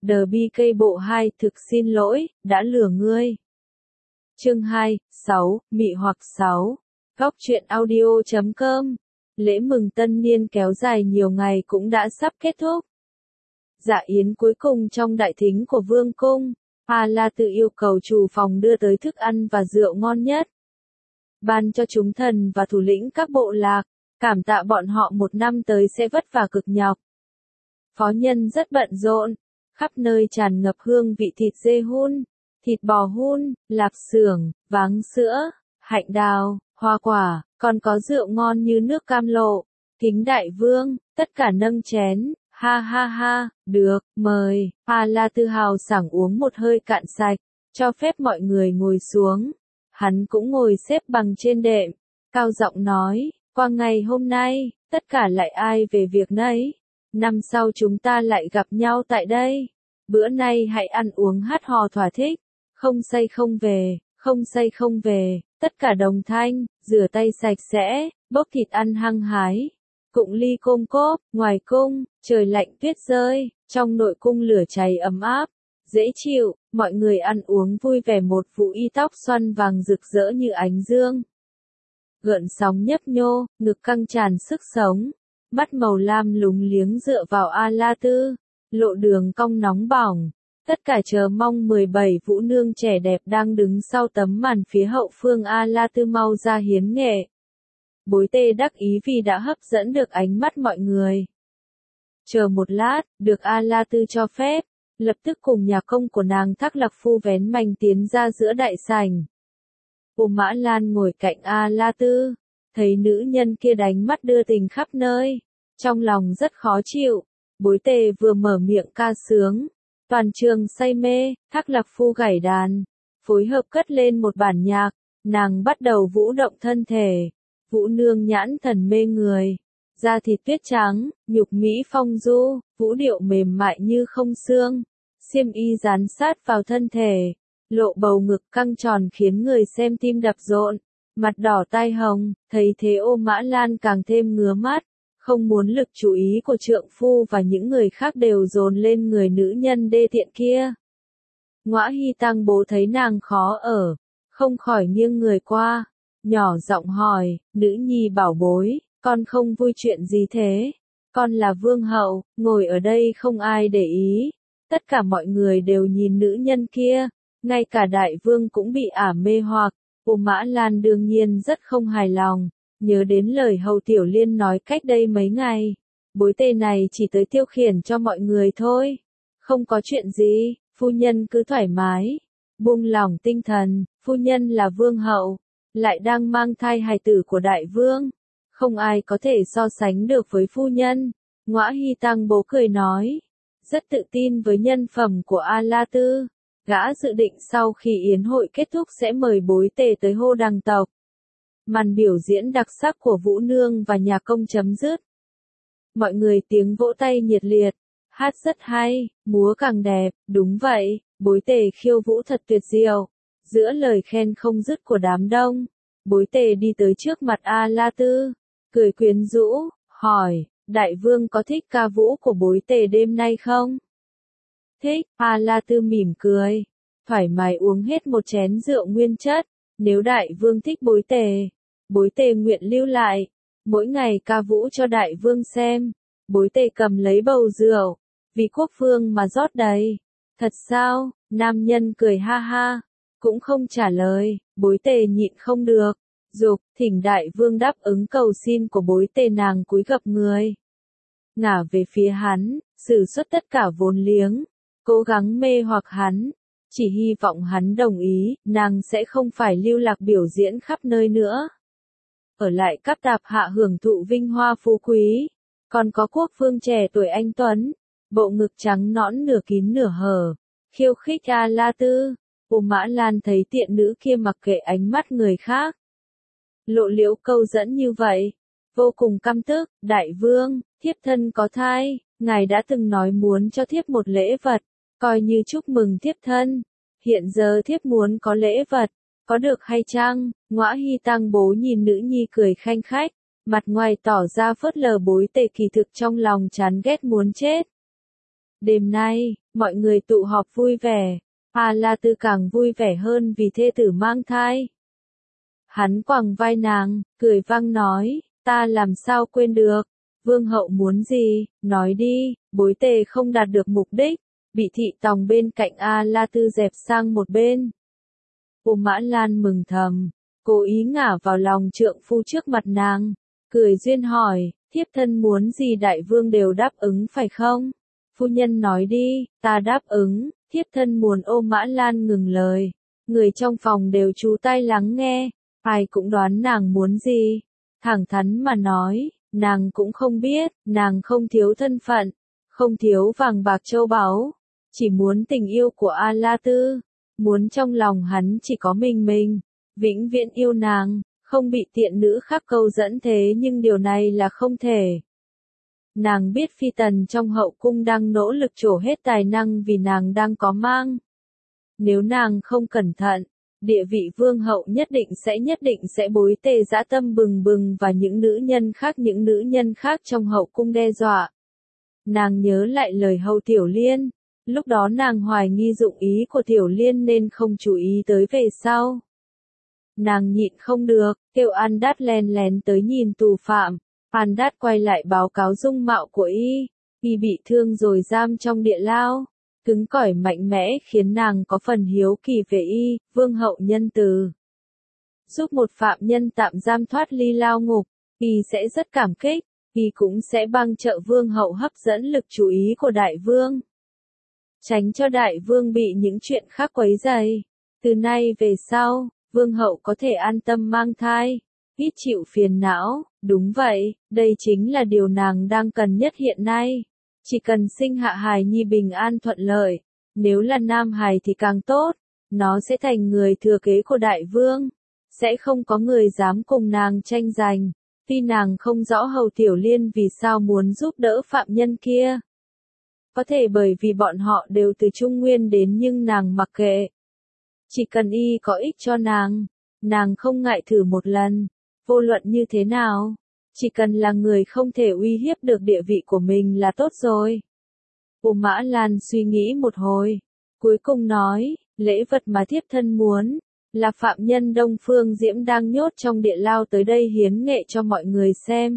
DBK bộ 2 thực xin lỗi, đã lừa ngươi. Chương 2, 6, mị hoặc 6. Góc truyện audio.com. Lễ mừng tân niên kéo dài nhiều ngày cũng đã sắp kết thúc. Dạ yến cuối cùng trong đại thính của vương cung, A La tự yêu cầu chủ phòng đưa tới thức ăn và rượu ngon nhất. Ban cho chúng thần và thủ lĩnh các bộ lạc, cảm tạ bọn họ một năm tới sẽ vất vả cực nhọc. Phó nhân rất bận rộn, khắp nơi tràn ngập hương vị thịt dê hun, thịt bò hun, lạp xưởng, váng sữa, hạnh đào, hoa quả, còn có rượu ngon như nước cam lộ. Kính đại vương, tất cả nâng chén, ha ha ha, được, mời. A La tự hào sảng uống một hơi cạn sạch, cho phép mọi người ngồi xuống. Hắn cũng ngồi xếp bằng trên đệm, cao giọng nói, qua ngày hôm nay, tất cả lại ai về việc nấy. Năm sau chúng ta lại gặp nhau tại đây. Bữa nay hãy ăn uống hát hò thỏa thích, không say không về, không say không về, tất cả đồng thanh, rửa tay sạch sẽ, bốc thịt ăn hăng hái. Cụng ly côm cốp, ngoài cung, trời lạnh tuyết rơi, trong nội cung lửa cháy ấm áp, dễ chịu, mọi người ăn uống vui vẻ một vụ y tóc xoăn vàng rực rỡ như ánh dương. Gợn sóng nhấp nhô, ngực căng tràn sức sống, mắt màu lam lúng liếng dựa vào A La Tư, lộ đường cong nóng bỏng. Tất cả chờ mong 17 vũ nương trẻ đẹp đang đứng sau tấm màn phía hậu phương A La Tư mau ra hiến nghệ. Bối tê đắc ý vì đã hấp dẫn được ánh mắt mọi người. Chờ một lát, được A La Tư cho phép, lập tức cùng nhà công của nàng Thác Lạc Phu vén mành tiến ra giữa đại sảnh. Ô Mã Lan ngồi cạnh A La Tư, thấy nữ nhân kia đánh mắt đưa tình khắp nơi, trong lòng rất khó chịu. Bối tề vừa mở miệng ca sướng, toàn trường say mê, Thác Lạc Phu gảy đàn, phối hợp cất lên một bản nhạc, nàng bắt đầu vũ động thân thể. Vũ nương nhãn thần mê người, da thịt tuyết trắng, nhục mỹ phong du, vũ điệu mềm mại như không xương, xiêm y dán sát vào thân thể, lộ bầu ngực căng tròn khiến người xem tim đập rộn, mặt đỏ tai hồng. Thấy thế Ô Mã Lan càng thêm ngứa mắt, không muốn lực chú ý của trượng phu và những người khác đều dồn lên người nữ nhân đê tiện kia. Ngõa Hy Tăng bố thấy nàng khó ở, không khỏi nghiêng người qua, nhỏ giọng hỏi, nữ nhi bảo bối, con không vui chuyện gì thế? Con là vương hậu, ngồi ở đây không ai để ý. Tất cả mọi người đều nhìn nữ nhân kia, ngay cả đại vương cũng bị ả mê hoặc. Ô Mã Lan đương nhiên rất không hài lòng, nhớ đến lời Hầu Tiểu Liên nói cách đây mấy ngày. Bối tê này chỉ tới tiêu khiển cho mọi người thôi. Không có chuyện gì, phu nhân cứ thoải mái, buông lỏng tinh thần, phu nhân là vương hậu, lại đang mang thai hài tử của đại vương. Không ai có thể so sánh được với phu nhân. Ngõa Hy Tăng bố cười nói, rất tự tin với nhân phẩm của A La Tư. Gã dự định sau khi yến hội kết thúc sẽ mời bối tề tới hô đăng tộc. Màn biểu diễn đặc sắc của vũ nương và nhà công chấm dứt. Mọi người tiếng vỗ tay nhiệt liệt, hát rất hay, múa càng đẹp, đúng vậy, bối tề khiêu vũ thật tuyệt diệu. Giữa lời khen không dứt của đám đông, bối tề đi tới trước mặt A La Tư, cười quyến rũ, hỏi, đại vương có thích ca vũ của bối tề đêm nay không? Thích. A La Tư mỉm cười, thoải mái uống hết một chén rượu nguyên chất. Nếu đại vương thích bối tề nguyện lưu lại, mỗi ngày ca vũ cho đại vương xem. Bối tề cầm lấy bầu rượu, vì quốc vương mà rót đầy. Thật sao? Nam nhân cười ha ha, cũng không trả lời. Bối tề nhịn không được, giục, thỉnh đại vương đáp ứng cầu xin của bối tề. Nàng cúi gập người, ngả về phía hắn, sử xuất tất cả vốn liếng, cố gắng mê hoặc hắn, chỉ hy vọng hắn đồng ý, nàng sẽ không phải lưu lạc biểu diễn khắp nơi nữa. Ở lại các tạp hạ hưởng thụ vinh hoa phú quý, còn có quốc vương trẻ tuổi anh tuấn, bộ ngực trắng nõn nửa kín nửa hở, khiêu khích A La Tư. Ô Mã Lan thấy tiện nữ kia mặc kệ ánh mắt người khác, lộ liễu câu dẫn như vậy, vô cùng căm tức. Đại vương, thiếp thân có thai, ngài đã từng nói muốn cho thiếp một lễ vật, coi như chúc mừng thiếp thân. Hiện giờ thiếp muốn có lễ vật, có được hay chăng? Ngõa Hy Tăng bố nhìn nữ nhi cười khanh khách, mặt ngoài tỏ ra phớt lờ bối tề, kỳ thực trong lòng chán ghét muốn chết. Đêm nay, mọi người tụ họp vui vẻ. A La Tư càng vui vẻ hơn vì thê tử mang thai. Hắn quàng vai nàng, cười vang nói, ta làm sao quên được, vương hậu muốn gì, nói đi, bối tề không đạt được mục đích, bị thị tòng bên cạnh A La Tư dẹp sang một bên. Mã Lan mừng thầm, cố ý ngả vào lòng trượng phu trước mặt nàng, cười duyên hỏi, thiếp thân muốn gì đại vương đều đáp ứng phải không? Phu nhân nói đi, ta đáp ứng, thiếp thân muốn. Mã Lan ngừng lời, người trong phòng đều chú tai lắng nghe, ai cũng đoán nàng muốn gì. Thẳng thắn mà nói, nàng cũng không biết, nàng không thiếu thân phận, không thiếu vàng bạc châu báu, chỉ muốn tình yêu của A La Tư, muốn trong lòng hắn chỉ có mình, vĩnh viễn yêu nàng, không bị tiện nữ khác câu dẫn, thế nhưng điều này là không thể. Nàng biết phi tần trong hậu cung đang nỗ lực trổ hết tài năng vì nàng đang có mang. Nếu nàng không cẩn thận, địa vị vương hậu nhất định sẽ bối tề dã tâm bừng bừng và những nữ nhân khác trong hậu cung đe dọa. Nàng nhớ lại lời Hầu Tiểu Liên, lúc đó nàng hoài nghi dụng ý của Tiểu Liên nên không chú ý tới về sau. Nàng nhịn không được, kêu An-đát len lén tới nhìn tù phạm. An-đát quay lại báo cáo dung mạo của y bị thương rồi giam trong địa lao, cứng cỏi mạnh mẽ khiến nàng có phần hiếu kỳ về y. Vương hậu nhân từ giúp một phạm nhân tạm giam thoát ly lao ngục, y sẽ rất cảm kích, y cũng sẽ bằng trợ vương hậu hấp dẫn lực chú ý của đại vương, tránh cho đại vương bị những chuyện khác quấy rầy. Từ nay về sau, vương hậu có thể an tâm mang thai, ít chịu phiền não. Đúng vậy, đây chính là điều nàng đang cần nhất hiện nay. Chỉ cần sinh hạ hài nhi bình an thuận lợi, nếu là nam hài thì càng tốt, nó sẽ thành người thừa kế của đại vương, sẽ không có người dám cùng nàng tranh giành. Tuy nàng không rõ Hầu Tiểu Liên vì sao muốn giúp đỡ phạm nhân kia. Có thể bởi vì bọn họ đều từ Trung Nguyên đến nhưng nàng mặc kệ. Chỉ cần y có ích cho nàng không ngại thử một lần, vô luận như thế nào. Chỉ cần là người không thể uy hiếp được địa vị của mình là tốt rồi. Mã Lan suy nghĩ một hồi, cuối cùng nói, lễ vật mà thiếp thân muốn, là phạm nhân Đông Phương Diễm đang nhốt trong địa lao tới đây hiến nghệ cho mọi người xem.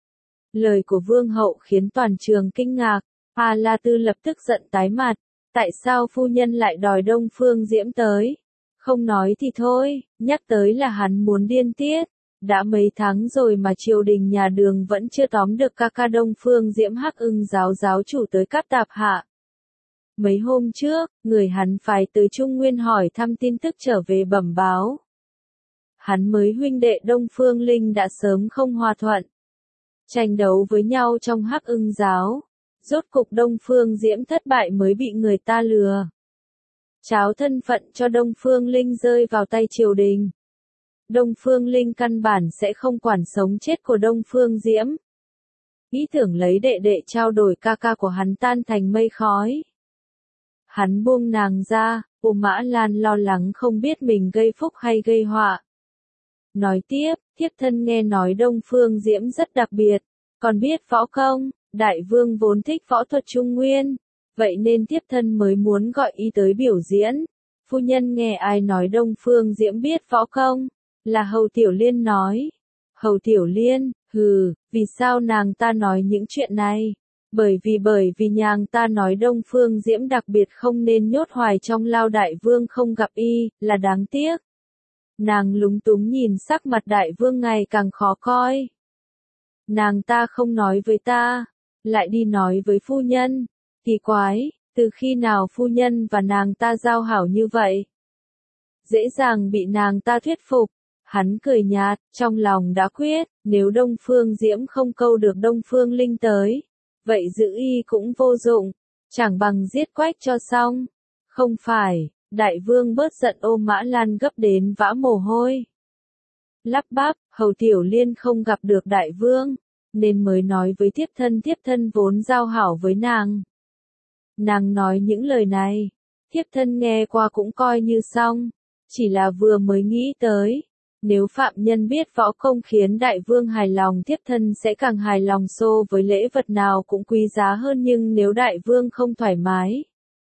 Lời của vương hậu khiến toàn trường kinh ngạc, A La Tư lập tức giận tái mặt, tại sao phu nhân lại đòi Đông Phương Diễm tới? Không nói thì thôi, nhắc tới là hắn muốn điên tiết. Đã mấy tháng rồi mà triều đình nhà Đường vẫn chưa tóm được ca ca Đông Phương Diễm Hắc Ưng giáo chủ tới Cáp Tạp Hạ. Mấy hôm trước, người hắn phái tới Trung Nguyên hỏi thăm tin tức trở về bẩm báo. Hắn mới huynh đệ Đông Phương Linh đã sớm không hòa thuận, tranh đấu với nhau trong Hắc Ưng giáo. Rốt cục Đông Phương Diễm thất bại mới bị người ta lừa. Tráo thân phận cho Đông Phương Linh rơi vào tay triều đình. Đông Phương Linh căn bản sẽ không quản sống chết của Đông Phương Diễm. Ý tưởng lấy đệ đệ trao đổi ca ca của hắn tan thành mây khói. Hắn buông nàng ra, Mã Lan lo lắng không biết mình gây phúc hay gây họa. Nói tiếp, thiếp thân nghe nói Đông Phương Diễm rất đặc biệt, còn biết võ công, đại vương vốn thích võ thuật Trung Nguyên, vậy nên thiếp thân mới muốn gọi y tới biểu diễn. Phu nhân nghe ai nói Đông Phương Diễm biết võ công? Là Hầu Tiểu Liên nói. Hầu Tiểu Liên, vì sao nàng ta nói những chuyện này? Bởi vì nàng ta nói Đông Phương Diễm đặc biệt không nên nhốt hoài trong lao, đại vương không gặp y, là đáng tiếc. Nàng lúng túng nhìn sắc mặt đại vương ngày càng khó coi. Nàng ta không nói với ta, lại đi nói với phu nhân. Kỳ quái, từ khi nào phu nhân và nàng ta giao hảo như vậy? Dễ dàng bị nàng ta thuyết phục. Hắn cười nhạt, trong lòng đã quyết, nếu Đông Phương Diễm không câu được Đông Phương Linh tới, vậy giữ y cũng vô dụng, chẳng bằng giết Quách cho xong. Không phải, đại vương bớt giận. Mã Lan gấp đến vã mồ hôi. Lắp bắp, Hầu Tiểu Liên không gặp được đại vương, nên mới nói với thiếp thân vốn giao hảo với nàng. Nàng nói những lời này, thiếp thân nghe qua cũng coi như xong, chỉ là vừa mới nghĩ tới. Nếu phạm nhân biết võ công khiến đại vương hài lòng, thiếp thân sẽ càng hài lòng, xô với lễ vật nào cũng quý giá hơn, nhưng nếu đại vương không thoải mái,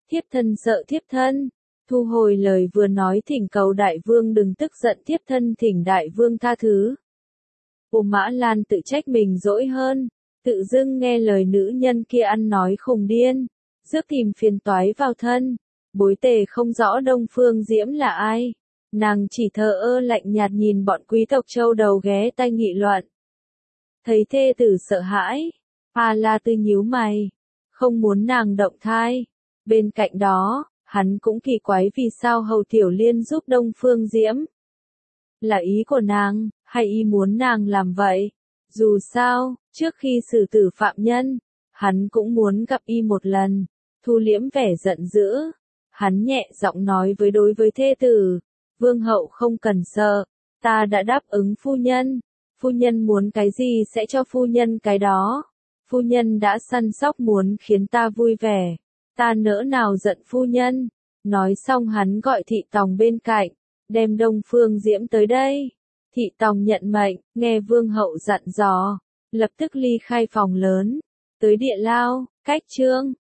Thiếp thân sợ thiếp thân. Thu hồi lời vừa nói thỉnh cầu đại vương đừng tức giận, thiếp thân thỉnh đại vương tha thứ. Ô Mã Lan tự trách mình dỗi hơn, tự dưng nghe lời nữ nhân kia ăn nói khùng điên, rước tìm phiền toái vào thân. Bối Tề không rõ Đông Phương Diễm là ai, nàng chỉ thờ ơ lạnh nhạt nhìn bọn quý tộc châu đầu ghé tai nghị luận. Thấy thê tử sợ hãi, A La Tư nhíu mày, không muốn nàng động thai. Bên cạnh đó, hắn cũng kỳ quái vì sao Hầu Tiểu Liên giúp Đông Phương Diễm. Là ý của nàng, hay ý muốn nàng làm vậy? Dù sao, trước khi xử tử phạm nhân, hắn cũng muốn gặp y một lần. Thu liễm vẻ giận dữ, hắn nhẹ giọng nói đối với thê tử, vương hậu không cần sợ, ta đã đáp ứng phu nhân muốn cái gì sẽ cho phu nhân cái đó. Phu nhân đã săn sóc muốn khiến ta vui vẻ, ta nỡ nào giận phu nhân. Nói xong hắn gọi thị tòng bên cạnh, đem Đông Phương Diễm tới đây. Thị tòng nhận mệnh, nghe vương hậu dặn dò, lập tức ly khai phòng lớn, tới địa lao, cách chương.